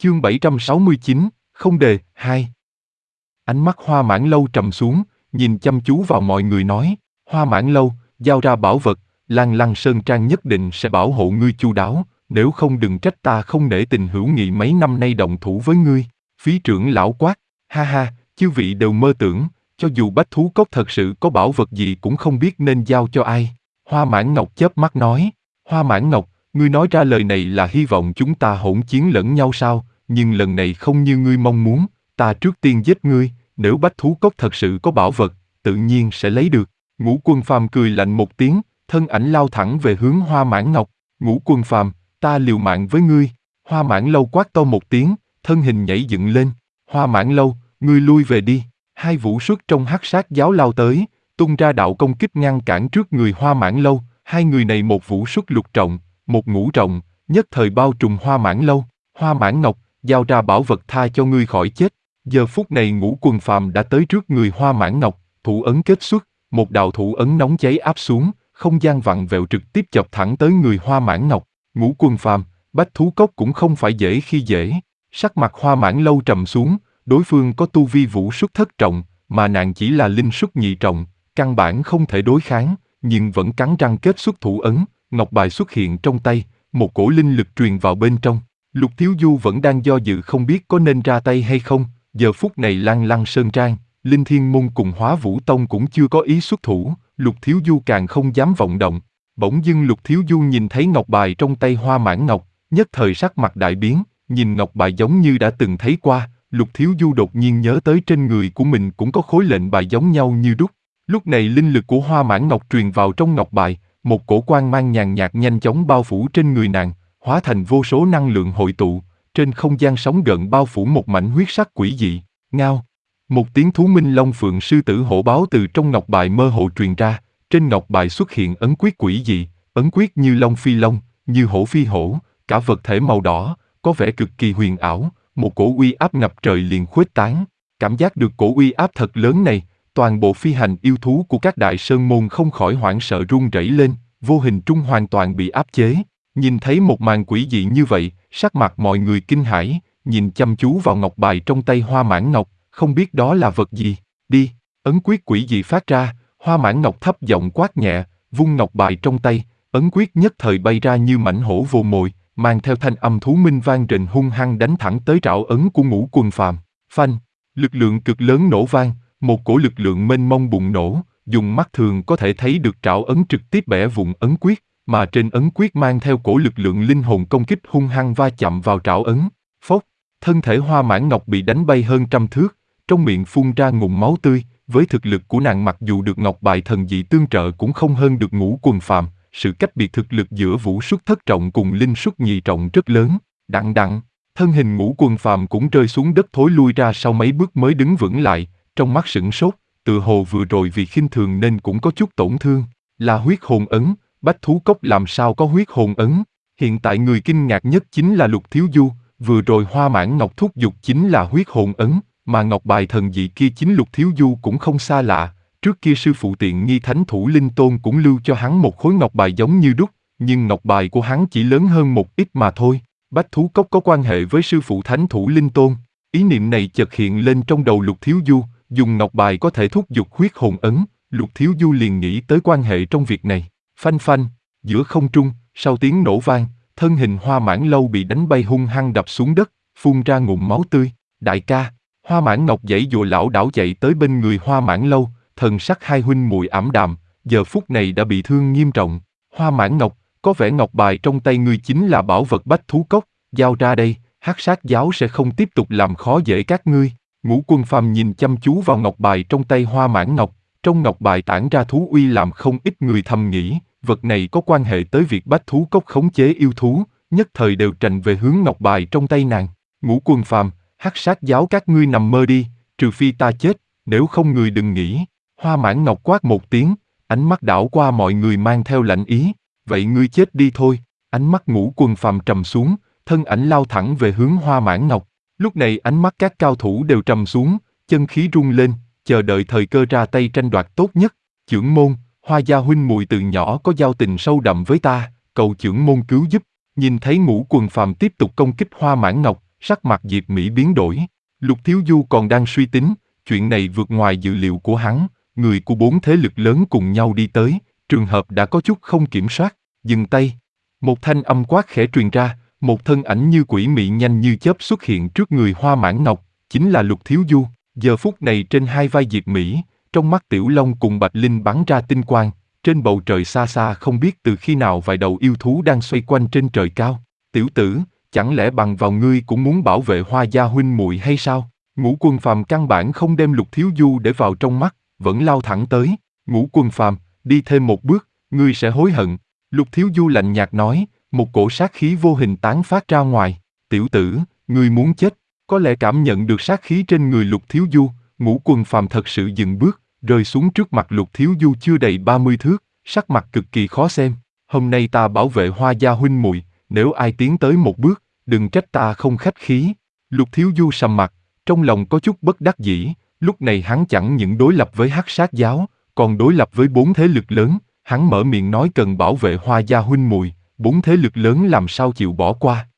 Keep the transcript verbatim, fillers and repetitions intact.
Chương bảy trăm sáu mươi chín, không đề, hai. Ánh mắt Hoa Mãn Lâu trầm xuống, nhìn chăm chú vào mọi người nói, Hoa Mãn Lâu, giao ra bảo vật, Lan Lăng Sơn Trang nhất định sẽ bảo hộ ngươi chu đáo, nếu không đừng trách ta không nể tình hữu nghị mấy năm nay động thủ với ngươi. Phí trưởng lão quát, ha ha, chư vị đều mơ tưởng, cho dù Bách Thú Cốc thật sự có bảo vật gì cũng không biết nên giao cho ai. Hoa Mãn Ngọc chớp mắt nói, Hoa Mãn Ngọc, ngươi nói ra lời này là hy vọng chúng ta hỗn chiến lẫn nhau sao, nhưng lần này không như ngươi mong muốn, ta trước tiên giết ngươi, nếu Bách Thú Cốc thật sự có bảo vật, tự nhiên sẽ lấy được. Ngũ Quân Phàm cười lạnh một tiếng, thân ảnh lao thẳng về hướng Hoa Mãn Ngọc. Ngũ Quân Phàm, ta liều mạng với ngươi. Hoa Mãn Lâu quát to một tiếng, thân hình nhảy dựng lên. Hoa Mãn Lâu, ngươi lui về đi. Hai vũ xuất trong hắc sát giáo lao tới, tung ra đạo công kích ngăn cản trước người Hoa Mãn Lâu. Hai người này một vũ xuất lục trọng, một ngũ trọng, nhất thời bao trùm Hoa Mãn Lâu. Hoa Mãn Ngọc, giao ra bảo vật tha cho ngươi khỏi chết. Giờ phút này Ngũ Quân Phàm đã tới trước người Hoa Mãn Ngọc, thủ ấn kết xuất, một đạo thủ ấn nóng cháy áp xuống, không gian vặn vẹo trực tiếp chọc thẳng tới người Hoa Mãn Ngọc. Ngũ Quân Phàm, Bách Thú Cốc cũng không phải dễ khi dễ. Sắc mặt Hoa Mãn Lâu trầm xuống, đối phương có tu vi vũ xuất thất trọng, mà nàng chỉ là linh xuất nhị trọng, căn bản không thể đối kháng, nhưng vẫn cắn răng kết xuất thủ ấn, ngọc bài xuất hiện trong tay, một cổ linh lực truyền vào bên trong. Lục Thiếu Du vẫn đang do dự không biết có nên ra tay hay không. Giờ phút này Lan Lăng Sơn Trang, Linh Thiên Môn cùng Hóa Vũ Tông cũng chưa có ý xuất thủ, Lục Thiếu Du càng không dám vọng động. Bỗng dưng Lục Thiếu Du nhìn thấy ngọc bài trong tay Hoa Mãn Ngọc, nhất thời sắc mặt đại biến, nhìn ngọc bài giống như đã từng thấy qua, Lục Thiếu Du đột nhiên nhớ tới trên người của mình cũng có khối lệnh bài giống nhau như đúc. Lúc này linh lực của Hoa Mãn Ngọc truyền vào trong ngọc bài, một cổ quang mang nhàn nhạt nhanh chóng bao phủ trên người nàng, hóa thành vô số năng lượng hội tụ. Trên không gian sóng gợn bao phủ một mảnh huyết sắc quỷ dị, ngao. Một tiếng thú minh long phượng sư tử hổ báo từ trong ngọc bài mơ hồ truyền ra, trên ngọc bài xuất hiện ấn quyết quỷ dị, ấn quyết như long phi long, như hổ phi hổ, cả vật thể màu đỏ, có vẻ cực kỳ huyền ảo, một cổ uy áp ngập trời liền khuếch tán. Cảm giác được cổ uy áp thật lớn này, toàn bộ phi hành yêu thú của các đại sơn môn không khỏi hoảng sợ run rẩy lên, vô hình trung hoàn toàn bị áp chế. Nhìn thấy một màn quỷ dị như vậy, sắc mặt mọi người kinh hãi, nhìn chăm chú vào ngọc bài trong tay Hoa Mãn Ngọc, không biết đó là vật gì. Đi, ấn quyết quỷ dị phát ra, Hoa Mãn Ngọc thấp giọng quát nhẹ, vung ngọc bài trong tay, ấn quyết nhất thời bay ra như mãnh hổ vồ mồi, mang theo thanh âm thú minh vang rền hung hăng đánh thẳng tới trảo ấn của Ngũ Quân Phàm. Phanh, lực lượng cực lớn nổ vang, một cổ lực lượng mênh mông bùng nổ, dùng mắt thường có thể thấy được trảo ấn trực tiếp bẻ vụn ấn quyết. Mà trên ấn quyết mang theo cổ lực lượng linh hồn công kích hung hăng va chạm vào trảo ấn. Phốc, thân thể Hoa Mãn Ngọc bị đánh bay hơn trăm thước, trong miệng phun ra ngụm máu tươi. Với thực lực của nàng mặc dù được ngọc bài thần dị tương trợ cũng không hơn được Ngũ Quân Phàm, sự cách biệt thực lực giữa vũ xuất thất trọng cùng linh xuất nhị trọng rất lớn. Đặng đặng, thân hình Ngũ Quân Phàm cũng rơi xuống đất thối lui ra sau mấy bước mới đứng vững lại, trong mắt sửng sốt, tự hồ vừa rồi vì khinh thường nên cũng có chút tổn thương. Là huyết hồn ấn. Bách Thú Cốc làm sao có huyết hồn ấn? Hiện tại người kinh ngạc nhất chính là Lục Thiếu Du, vừa rồi Hoa Mãn Ngọc thúc giục chính là huyết hồn ấn, mà ngọc bài thần dị kia chính Lục Thiếu Du cũng không xa lạ, trước kia sư phụ tiện nghi Thánh Thủ Linh Tôn cũng lưu cho hắn một khối ngọc bài giống như đúc, nhưng ngọc bài của hắn chỉ lớn hơn một ít mà thôi. Bách Thú Cốc có quan hệ với sư phụ Thánh Thủ Linh Tôn, ý niệm này chợt hiện lên trong đầu Lục Thiếu Du, dùng ngọc bài có thể thúc giục huyết hồn ấn, Lục Thiếu Du liền nghĩ tới quan hệ trong việc này. Phanh phanh, giữa không trung, sau tiếng nổ vang, thân hình Hoa Mãn Lâu bị đánh bay hung hăng đập xuống đất, phun ra ngụm máu tươi. Đại ca, Hoa Mãn Ngọc giãy giụa lảo đảo chạy tới bên người Hoa Mãn Lâu, thần sắc hai huynh muội ảm đạm, giờ phút này đã bị thương nghiêm trọng. Hoa Mãn Ngọc, có vẻ ngọc bài trong tay ngươi chính là bảo vật Bách Thú Cốc, giao ra đây, hắc sát giáo sẽ không tiếp tục làm khó dễ các ngươi. Ngũ Quân Phàm nhìn chăm chú vào ngọc bài trong tay Hoa Mãn Ngọc, trong ngọc bài tản ra thú uy làm không ít người thầm nghĩ, vật này có quan hệ tới việc Bách Thú Cốc khống chế yêu thú, nhất thời đều trành về hướng ngọc bài trong tay nàng. Ngũ Quân Phàm, hắc sát giáo các ngươi nằm mơ đi, trừ phi ta chết, nếu không người đừng nghĩ. Hoa Mãn Ngọc quát một tiếng, ánh mắt đảo qua mọi người mang theo lạnh ý, vậy ngươi chết đi thôi. Ánh mắt Ngũ Quân Phàm trầm xuống, thân ảnh lao thẳng về hướng Hoa Mãn Ngọc. Lúc này ánh mắt các cao thủ đều trầm xuống, chân khí rung lên, chờ đợi thời cơ ra tay tranh đoạt tốt nhất. Chưởng môn, Hoa gia huynh muội từ nhỏ có giao tình sâu đậm với ta, cầu chưởng môn cứu giúp. Nhìn thấy Ngũ Quân Phàm tiếp tục công kích Hoa Mãn Ngọc, sắc mặt Diệp Mỹ biến đổi. Lục Thiếu Du còn đang suy tính, chuyện này vượt ngoài dự liệu của hắn, người của bốn thế lực lớn cùng nhau đi tới, trường hợp đã có chút không kiểm soát, dừng tay. Một thanh âm quát khẽ truyền ra, một thân ảnh như quỷ mị nhanh như chớp xuất hiện trước người Hoa Mãn Ngọc, chính là Lục Thiếu Du. Giờ phút này trên hai vai Diệp Mỹ, trong mắt Tiểu Long cùng Bạch Linh bắn ra tinh quang, trên bầu trời xa xa không biết từ khi nào vài đầu yêu thú đang xoay quanh trên trời cao. Tiểu tử, chẳng lẽ bằng vào ngươi cũng muốn bảo vệ Hoa gia huynh muội hay sao? Ngũ Quân Phàm căn bản không đem Lục Thiếu Du để vào trong mắt, vẫn lao thẳng tới. Ngũ Quân Phàm, đi thêm một bước, ngươi sẽ hối hận. Lục Thiếu Du lạnh nhạt nói, một cổ sát khí vô hình tán phát ra ngoài. Tiểu tử, ngươi muốn chết. Có lẽ cảm nhận được sát khí trên người Lục Thiếu Du, Ngũ Quân Phàm thật sự dừng bước, rơi xuống trước mặt Lục Thiếu Du chưa đầy ba mươi thước, sắc mặt cực kỳ khó xem. Hôm nay ta bảo vệ Hoa gia huynh muội, nếu ai tiến tới một bước, đừng trách ta không khách khí. Lục Thiếu Du sầm mặt, trong lòng có chút bất đắc dĩ, lúc này hắn chẳng những đối lập với Hắc Sát giáo, còn đối lập với bốn thế lực lớn, hắn mở miệng nói cần bảo vệ Hoa gia huynh muội, bốn thế lực lớn làm sao chịu bỏ qua.